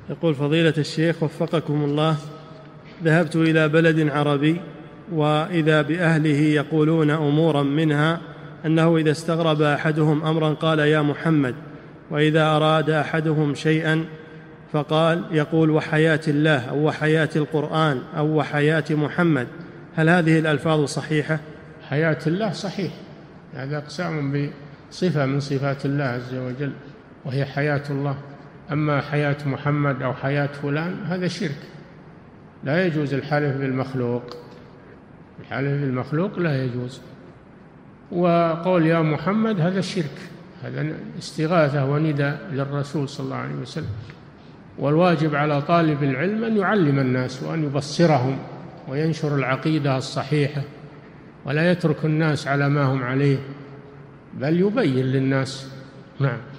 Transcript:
يقول فضيلة الشيخ وفقكم الله، ذهبت إلى بلد عربي وإذا بأهله يقولون أمورا، منها أنه إذا استغرب أحدهم أمرا قال يا محمد، وإذا أراد أحدهم شيئا فقال يقول وحياة الله أو وحياة القرآن أو وحياة محمد، هل هذه الألفاظ صحيحة؟ حياة الله صحيح، هذا أقسام بصفة من صفات الله عز وجل وهي حياة الله. أما حياة محمد أو حياة فلان هذا شرك، لا يجوز الحلف بالمخلوق، الحلف بالمخلوق لا يجوز. وقول يا محمد هذا شرك، هذا استغاثة ونداء للرسول صلى الله عليه وسلم. والواجب على طالب العلم أن يعلم الناس وأن يبصرهم وينشر العقيدة الصحيحة، ولا يترك الناس على ما هم عليه، بل يبين للناس. نعم.